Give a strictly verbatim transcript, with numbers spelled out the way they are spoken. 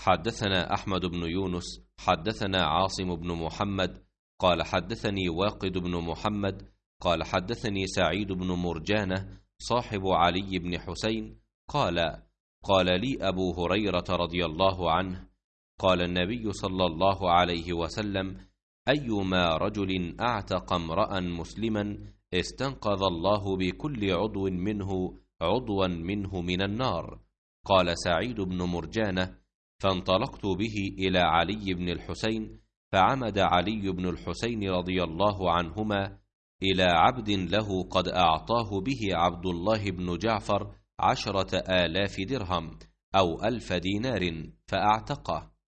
حدثنا أحمد بن يونس حدثنا عاصم بن محمد قال حدثني واقد بن محمد قال حدثني سعيد بن مرجانة صاحب علي بن حسين قال قال لي أبو هريرة رضي الله عنه قال النبي صلى الله عليه وسلم: أيما رجل أعتق امرأ مسلما استنقذ الله بكل عضو منه عضوا منه من النار. قال سعيد بن مرجانة: فانطلقت به إلى علي بن الحسين، فعمد علي بن الحسين رضي الله عنهما إلى عبد له قد أعطاه به عبد الله بن جعفر عشرة آلاف درهم أو ألف دينار فأعتقه.